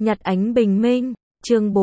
Nhặt ánh bình minh, chương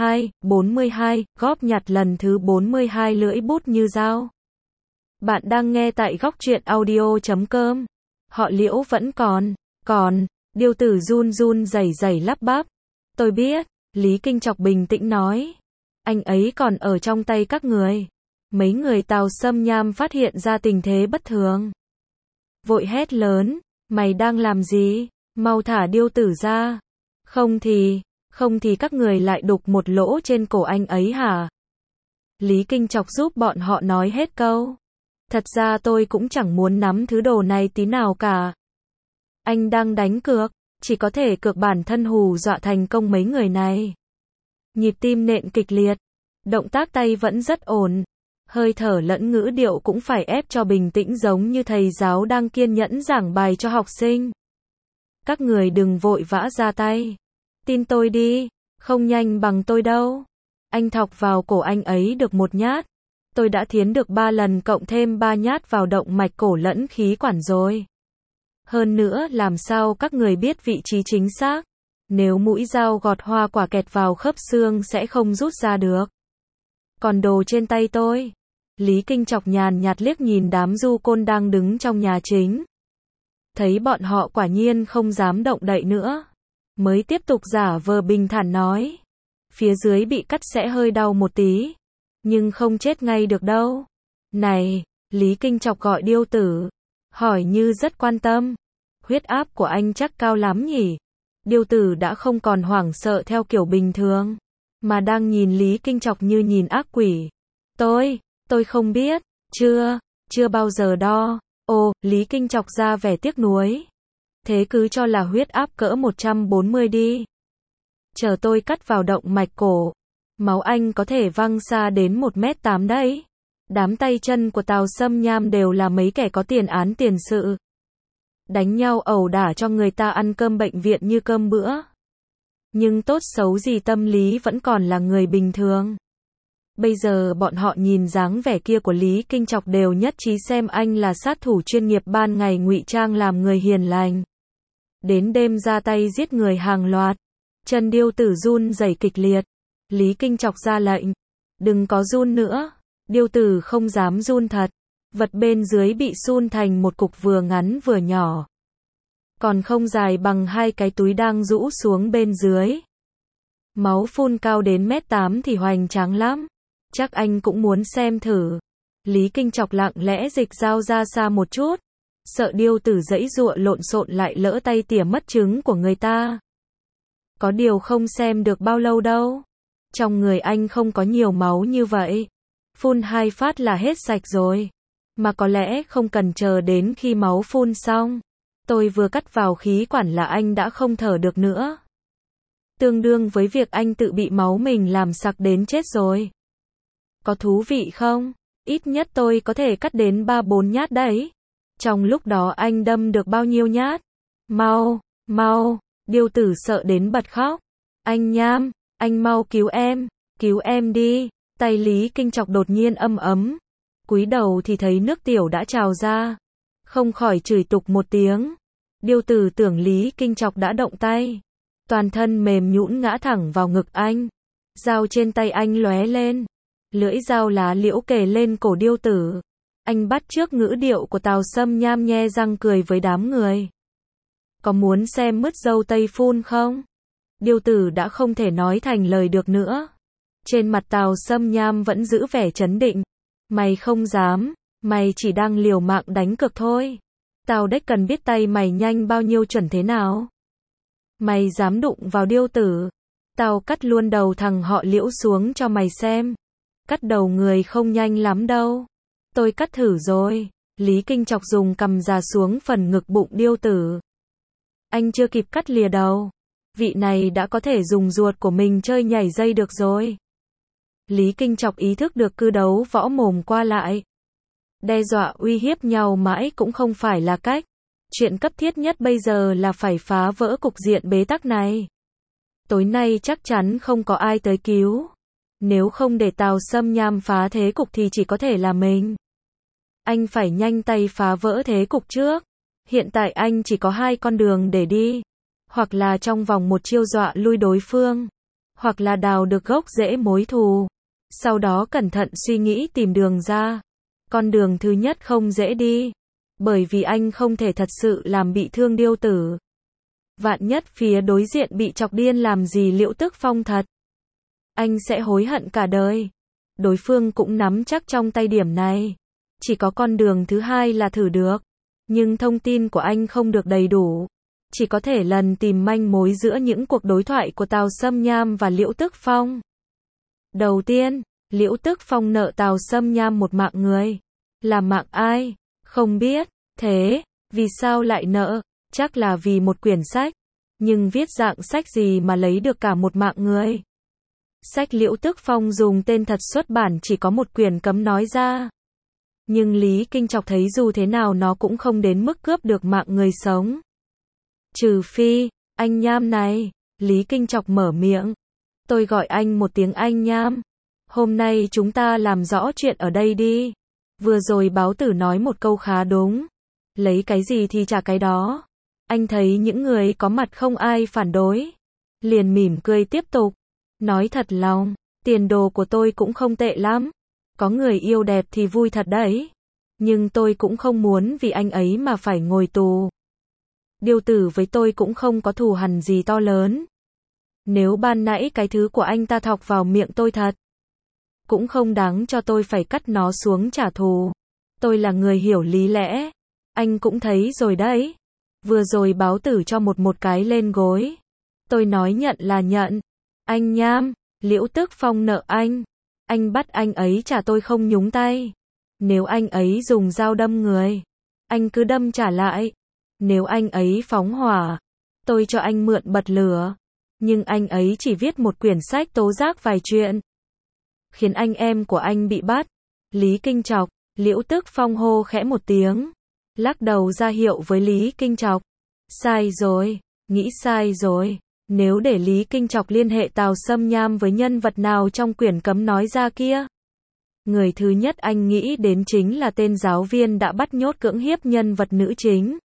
42, góp nhặt lần thứ 42 lưỡi bút như dao. Bạn đang nghe tại góc truyện audio.com. Họ Liễu vẫn còn, điêu tử run run rẩy rẩy lắp bắp. Tôi biết, Lý Kinh Chọc bình tĩnh nói. Anh ấy còn ở trong tay các người. Mấy người Tào Sâm Nham phát hiện ra tình thế bất thường. Vội hét lớn, mày đang làm gì? Mau thả điêu tử ra. Không thì các người lại đục một lỗ trên cổ anh ấy hả? Lý Kinh Chọc giúp bọn họ nói hết câu. Thật ra tôi cũng chẳng muốn nắm thứ đồ này tí nào cả. Anh đang đánh cược, chỉ có thể cược bản thân hù dọa thành công mấy người này. Nhịp tim nện kịch liệt, động tác tay vẫn rất ổn, hơi thở lẫn ngữ điệu cũng phải ép cho bình tĩnh giống như thầy giáo đang kiên nhẫn giảng bài cho học sinh. Các người đừng vội vã ra tay. Tin tôi đi, không nhanh bằng tôi đâu. Anh thọc vào cổ anh ấy được một nhát. Tôi đã thiến được 3 lần cộng thêm 3 nhát vào động mạch cổ lẫn khí quản rồi. Hơn nữa làm sao các người biết vị trí chính xác. Nếu mũi dao gọt hoa quả kẹt vào khớp xương sẽ không rút ra được. Còn đồ trên tay tôi. Lý Kinh Chọc nhàn nhạt liếc nhìn đám du côn đang đứng trong nhà chính. Thấy bọn họ quả nhiên không dám động đậy nữa. Mới tiếp tục giả vờ bình thản nói. Phía dưới bị cắt sẽ hơi đau một tí. Nhưng không chết ngay được đâu. Này, Lý Kinh Chọc gọi điêu tử. Hỏi như rất quan tâm. Huyết áp của anh chắc cao lắm nhỉ? Điêu tử đã không còn hoảng sợ theo kiểu bình thường. Mà đang nhìn Lý Kinh Chọc như nhìn ác quỷ. Tôi không biết. Chưa bao giờ đo. Ồ, Lý Kinh Chọc ra vẻ tiếc nuối. Thế cứ cho là huyết áp cỡ 140 đi. Chờ tôi cắt vào động mạch cổ. Máu anh có thể văng xa đến 1m8 đấy. Đám tay chân của Tào Sâm Nham đều là mấy kẻ có tiền án tiền sự. Đánh nhau ẩu đả cho người ta ăn cơm bệnh viện như cơm bữa. Nhưng tốt xấu gì tâm lý vẫn còn là người bình thường. Bây giờ bọn họ nhìn dáng vẻ kia của Lý Kinh Chọc đều nhất trí xem anh là sát thủ chuyên nghiệp ban ngày ngụy trang làm người hiền lành. Đến đêm ra tay giết người hàng loạt. Chân điêu tử run rẩy kịch liệt. Lý Kinh Chọc ra lệnh. Đừng có run nữa. Điêu tử không dám run thật. Vật bên dưới bị sun thành một cục vừa ngắn vừa nhỏ. Còn không dài bằng 2 cái túi đang rũ xuống bên dưới. Máu phun cao đến 1m8 thì hoành tráng lắm. Chắc anh cũng muốn xem thử. Lý Kinh Chọc lặng lẽ dịch dao ra xa một chút. Sợ điêu tử giãy giụa lộn xộn lại lỡ tay tỉa mất trứng của người ta. Có điều không xem được bao lâu đâu. Trong người anh không có nhiều máu như vậy. Phun 2 phát là hết sạch rồi. Mà có lẽ không cần chờ đến khi máu phun xong. Tôi vừa cắt vào khí quản là anh đã không thở được nữa. Tương đương với việc anh tự bị máu mình làm sặc đến chết rồi. Có thú vị không? Ít nhất tôi có thể cắt đến 3-4 nhát đấy. Trong lúc đó anh đâm được bao nhiêu nhát? Mau, điêu tử sợ đến bật khóc. Anh Nham, anh mau cứu em đi. Tay Lý Kinh Chọc đột nhiên ấm. Cúi đầu thì thấy nước tiểu đã trào ra. Không khỏi chửi tục một tiếng. Điêu tử tưởng Lý Kinh Chọc đã động tay. Toàn thân mềm nhũn ngã thẳng vào ngực anh. Dao trên tay anh lóe lên. Lưỡi dao lá liễu kề lên cổ điêu tử. Anh bắt chước ngữ điệu của Tào Sâm Nham nhe răng cười với đám người. Có muốn xem mứt dâu tây phun không? Điêu tử đã không thể nói thành lời được nữa. Trên mặt Tào Sâm Nham vẫn giữ vẻ trấn định. Mày không dám, mày chỉ đang liều mạng đánh cược thôi. Tao đếch cần biết tay mày nhanh bao nhiêu chuẩn thế nào. Mày dám đụng vào điêu tử. Tao cắt luôn đầu thằng họ Liễu xuống cho mày xem. Cắt đầu người không nhanh lắm đâu. Tôi cắt thử rồi. Lý Kinh Chọc dùng cằm già xuống phần ngực bụng điêu tử. Anh chưa kịp cắt lìa đầu. Vị này đã có thể dùng ruột của mình chơi nhảy dây được rồi. Lý Kinh Chọc ý thức được cứ đấu võ mồm qua lại. Đe dọa uy hiếp nhau mãi cũng không phải là cách. Chuyện cấp thiết nhất bây giờ là phải phá vỡ cục diện bế tắc này. Tối nay chắc chắn không có ai tới cứu. Nếu không để Tào Sâm Nham phá thế cục thì chỉ có thể là mình. Anh phải nhanh tay phá vỡ thế cục trước. Hiện tại anh chỉ có 2 con đường để đi. hoặc là trong vòng một chiêu dọa lui đối phương, hoặc là đào được gốc rễ mối thù. Sau đó cẩn thận suy nghĩ tìm đường ra. Con đường thứ nhất không dễ đi, bởi vì anh không thể thật sự làm bị thương Điêu Tử. Vạn nhất phía đối diện bị chọc điên làm gì Liễu Tức Phong thật, anh sẽ hối hận cả đời. Đối phương cũng nắm chắc trong tay điểm này. Chỉ có con đường thứ hai là thử được, nhưng thông tin của anh không được đầy đủ. Chỉ có thể lần tìm manh mối giữa những cuộc đối thoại của Tào Sâm Nham và Liễu Tức Phong. Đầu tiên, Liễu Tức Phong nợ Tào Sâm Nham một mạng người. Là mạng ai? Không biết. Thế, vì sao lại nợ? Chắc là vì một quyển sách. Nhưng viết dạng sách gì mà lấy được cả một mạng người? Sách Liễu Tức Phong dùng tên thật xuất bản chỉ có một quyển cấm nói ra. Nhưng Lý Kinh Trọc thấy dù thế nào nó cũng không đến mức cướp được mạng người sống. Trừ phi, anh Nham này, Lý Kinh Trọc mở miệng. Tôi gọi anh một tiếng anh Nham. Hôm nay chúng ta làm rõ chuyện ở đây đi. Vừa rồi báo tử nói một câu khá đúng. Lấy cái gì thì trả cái đó. Anh thấy những người có mặt không ai phản đối. Liền mỉm cười tiếp tục. Nói thật lòng, tiền đồ của tôi cũng không tệ lắm. Có người yêu đẹp thì vui thật đấy. Nhưng tôi cũng không muốn vì anh ấy mà phải ngồi tù. Điêu Tử với tôi cũng không có thù hằn gì to lớn. Nếu ban nãy cái thứ của anh ta thọc vào miệng tôi thật, cũng không đáng cho tôi phải cắt nó xuống trả thù. Tôi là người hiểu lý lẽ. Anh cũng thấy rồi đấy. Vừa rồi báo tử cho một cái lên gối. Tôi nói nhận là nhận. Anh Nham, Liễu Tức Phong nợ anh. Anh bắt anh ấy trả tôi không nhúng tay. Nếu anh ấy dùng dao đâm người, anh cứ đâm trả lại. Nếu anh ấy phóng hỏa, tôi cho anh mượn bật lửa. Nhưng anh ấy chỉ viết một quyển sách tố giác vài chuyện, khiến anh em của anh bị bắt. Lý Kinh Trọc, Liễu Tức Phong hô khẽ một tiếng, lắc đầu ra hiệu với Lý Kinh Trọc. Sai rồi, nghĩ sai rồi. Nếu để Lý Kinh Trọc liên hệ Tào Sâm Nham với nhân vật nào trong quyển cấm nói ra kia, người thứ nhất anh nghĩ đến chính là tên giáo viên đã bắt nhốt cưỡng hiếp nhân vật nữ chính.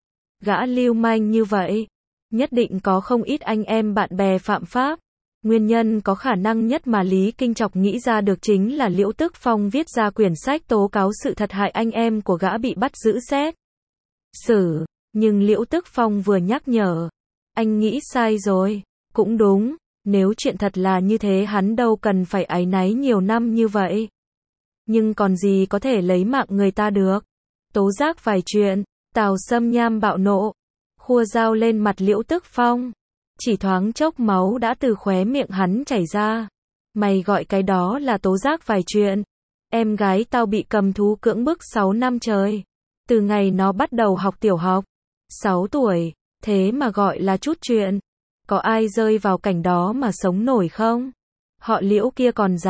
Gã lưu manh như vậy, nhất định có không ít anh em bạn bè phạm pháp. Nguyên nhân có khả năng nhất mà Lý Kinh Trọc nghĩ ra được chính là Liễu Tức Phong viết ra quyển sách tố cáo sự thật hại anh em của gã bị bắt giữ xét xử. Nhưng Liễu Tức Phong vừa nhắc nhở, anh nghĩ sai rồi. Cũng đúng, nếu chuyện thật là như thế hắn đâu cần phải áy náy nhiều năm như vậy. Nhưng còn gì có thể lấy mạng người ta được. Tố giác vài chuyện. Tào Sâm Nham bạo nộ, khua dao lên mặt Liễu Tức Phong. Chỉ thoáng chốc máu đã từ khóe miệng hắn chảy ra. Mày gọi cái đó là tố giác vài chuyện. Em gái tao bị cầm thú cưỡng bức 6 năm trời. Từ ngày nó bắt đầu học tiểu học. 6 tuổi, thế mà gọi là chút chuyện. Có ai rơi vào cảnh đó mà sống nổi không? Họ Liễu kia còn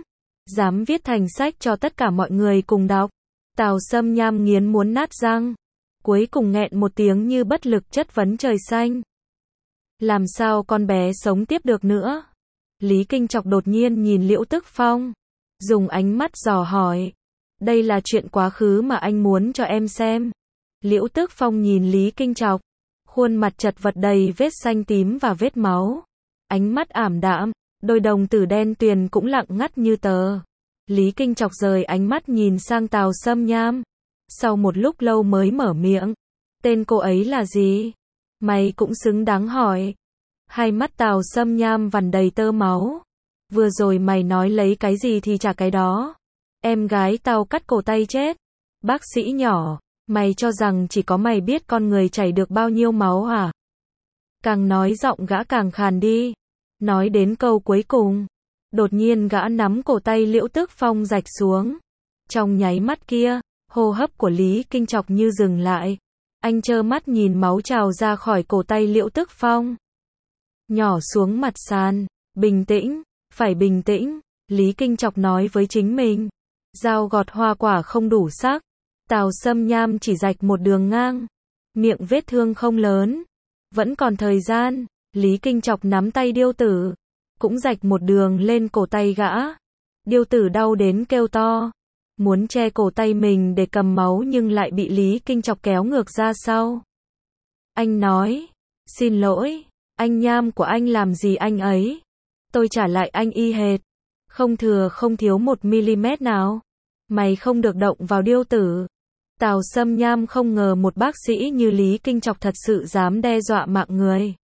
dám viết thành sách cho tất cả mọi người cùng đọc. Tào Sâm Nham nghiến muốn nát răng. Cuối cùng nghẹn một tiếng như bất lực chất vấn trời xanh. Làm sao con bé sống tiếp được nữa? Lý Kinh Trọc đột nhiên nhìn Liễu Tức Phong, dùng ánh mắt dò hỏi. Đây là chuyện quá khứ mà anh muốn cho em xem. Liễu Tức Phong nhìn Lý Kinh Trọc, khuôn mặt chật vật đầy vết xanh tím và vết máu. Ánh mắt ảm đạm, đôi đồng tử đen tuyền cũng lặng ngắt như tờ. Lý Kinh Trọc rời ánh mắt nhìn sang Tào Sâm Nham. Sau một lúc lâu mới mở miệng. Tên cô ấy là gì? Mày cũng xứng đáng hỏi. Hai mắt Tào Sâm Nham vằn đầy tơ máu. Vừa rồi mày nói lấy cái gì thì trả cái đó. Em gái tao cắt cổ tay chết. Bác sĩ nhỏ, mày cho rằng chỉ có mày biết con người chảy được bao nhiêu máu hả? Càng nói giọng gã càng khàn đi. Nói đến câu cuối cùng, đột nhiên gã nắm cổ tay Liễu Tức Phong rạch xuống. Trong nháy mắt kia, hô hấp của Lý Kinh Trọc như dừng lại. Anh trơ mắt nhìn máu trào ra khỏi cổ tay Liễu Tức Phong, nhỏ xuống mặt sàn. Bình tĩnh, phải bình tĩnh, Lý Kinh Trọc nói với chính mình. Dao gọt hoa quả không đủ sắc. Tào Sâm Nham chỉ rạch một đường ngang. Miệng vết thương không lớn. Vẫn còn thời gian. Lý Kinh Trọc nắm tay Điêu Tử, cũng rạch một đường lên cổ tay gã. Điêu Tử đau đến kêu to, muốn che cổ tay mình để cầm máu nhưng lại bị Lý Kinh Trọc kéo ngược ra sau. Anh nói, Xin lỗi, anh Nham của anh làm gì anh ấy? Tôi trả lại anh y hệt. Không thừa không thiếu 1 mm nào. Mày không được động vào điêu tử. Tào Sâm Nham không ngờ một bác sĩ như Lý Kinh Trọc thật sự dám đe dọa mạng người.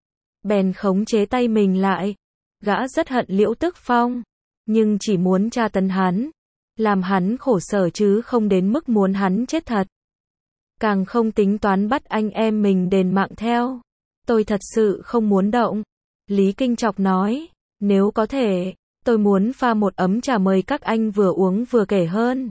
Bèn khống chế tay mình lại. Gã rất hận Liễu Tức Phong, nhưng chỉ muốn tra tấn hắn, làm hắn khổ sở chứ không đến mức muốn hắn chết thật. Càng không tính toán bắt anh em mình đền mạng theo. Tôi thật sự không muốn động. Lý Kinh Trọc nói, nếu có thể, tôi muốn pha một ấm trà mời các anh vừa uống vừa kể hơn.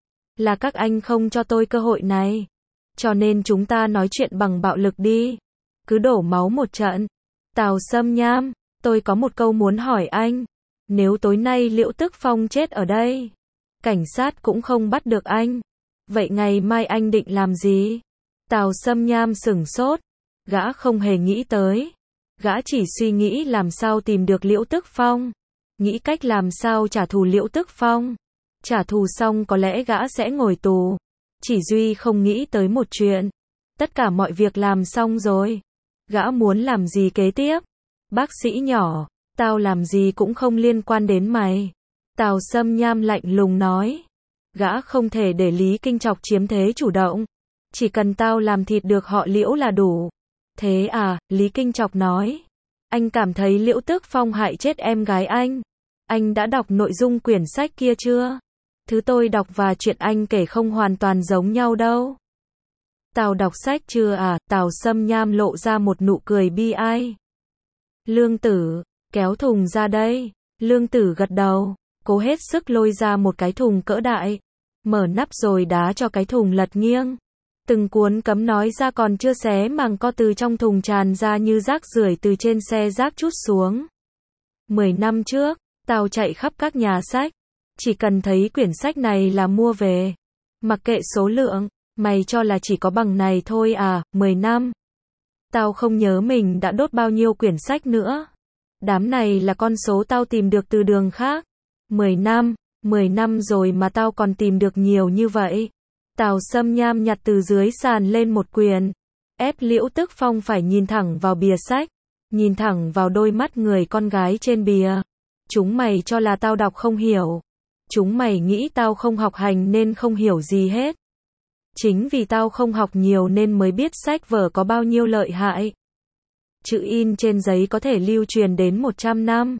Là các anh không cho tôi cơ hội này. Cho nên chúng ta nói chuyện bằng bạo lực đi. Cứ đổ máu một trận. Tào Sâm Nham, tôi có một câu muốn hỏi anh. Nếu tối nay Liễu Tức Phong chết ở đây, cảnh sát cũng không bắt được anh, vậy ngày mai anh định làm gì? Tào Sâm Nham sửng sốt. Gã không hề nghĩ tới. Gã chỉ suy nghĩ làm sao tìm được Liễu Tức Phong, nghĩ cách làm sao trả thù Liễu Tức Phong. Trả thù xong có lẽ gã sẽ ngồi tù. Chỉ duy không nghĩ tới một chuyện. Tất cả mọi việc làm xong rồi. Gã muốn làm gì kế tiếp? Bác sĩ nhỏ, tao làm gì cũng không liên quan đến mày. Tào Sâm Nham lạnh lùng nói. Gã không thể để Lý Kinh Trọc chiếm thế chủ động. Chỉ cần tao làm thịt được họ Liễu là đủ. Thế à, Lý Kinh Trọc nói. Anh cảm thấy Liễu Tức Phong hại chết em gái anh. Anh đã đọc nội dung quyển sách kia chưa? Thứ tôi đọc và chuyện anh kể không hoàn toàn giống nhau đâu. Tao đọc sách chưa à? Tào Sâm Nham lộ ra một nụ cười bi ai. Lương Tử, kéo thùng ra đây. Lương Tử gật đầu, cố hết sức lôi ra một cái thùng cỡ đại. Mở nắp rồi đá cho cái thùng lật nghiêng. Từng cuốn cấm nói ra còn chưa xé màng co từ trong thùng tràn ra như rác rưởi từ trên xe rác trút xuống. 10 năm trước, tao chạy khắp các nhà sách. Chỉ cần thấy quyển sách này là mua về. Mặc kệ số lượng, mày cho là chỉ có bằng này thôi à? 10 năm. Tao không nhớ mình đã đốt bao nhiêu quyển sách nữa. Đám này là con số tao tìm được từ đường khác. 10 năm rồi mà tao còn tìm được nhiều như vậy. Tào Sâm Nham nhặt từ dưới sàn lên một quyển. Ép Liễu Tức Phong phải nhìn thẳng vào bìa sách. Nhìn thẳng vào đôi mắt người con gái trên bìa. Chúng mày cho là tao đọc không hiểu. Chúng mày nghĩ tao không học hành nên không hiểu gì hết. Chính vì tao không học nhiều nên mới biết sách vở có bao nhiêu lợi hại. Chữ in trên giấy có thể lưu truyền đến 100 năm.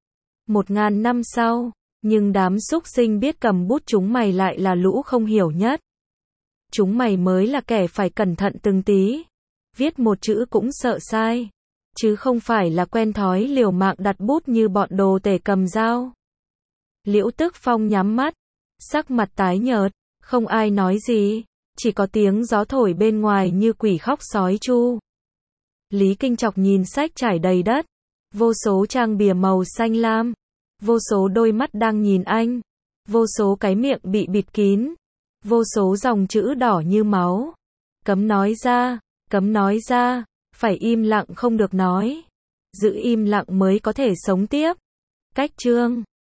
1000 năm sau, nhưng đám súc sinh biết cầm bút chúng mày lại là lũ không hiểu nhất. Chúng mày mới là kẻ phải cẩn thận từng tí. Viết một chữ cũng sợ sai. Chứ không phải là quen thói liều mạng đặt bút như bọn đồ tể cầm dao. Liễu Tức Phong nhắm mắt, sắc mặt tái nhợt, không ai nói gì, chỉ có tiếng gió thổi bên ngoài như quỷ khóc sói chu. Lý Kinh Trọc nhìn sách trải đầy đất, vô số trang bìa màu xanh lam, vô số đôi mắt đang nhìn anh, vô số cái miệng bị bịt kín, vô số dòng chữ đỏ như máu. Cấm nói ra, phải im lặng không được nói. Giữ im lặng mới có thể sống tiếp. Cách chương